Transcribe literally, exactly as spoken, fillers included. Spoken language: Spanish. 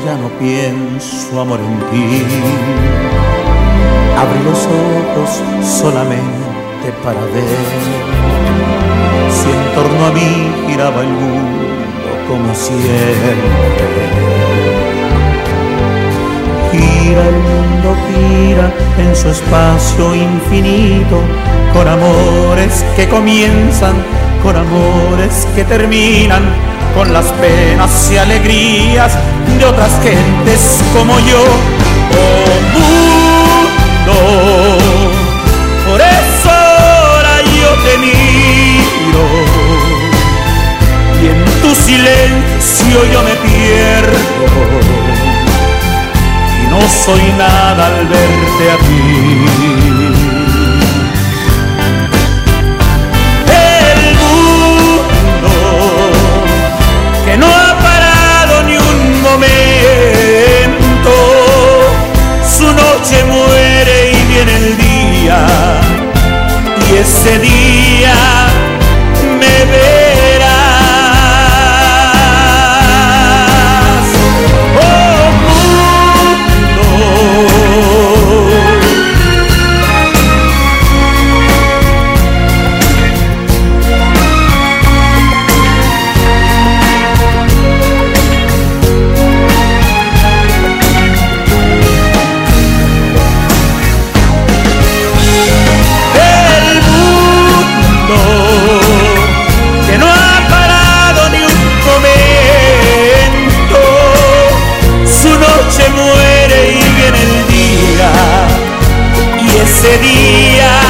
ya no pienso, amor, en ti. Abrí los ojos solamente para ver si en torno a mí giraba el mundo como siempre. Gira el mundo, gira en su espacio infinito, con amores que comienzan, con amores que terminan, con las penas y alegrías de otras gentes como yo. Oh mundo, por eso ahora yo te miro y en tu silencio yo me pierdo. No soy nada al verte a ti. El mundo que no ha parado ni un momento, su noche muere y viene el día, y ese día me verás. Muere y viene el día, y ese día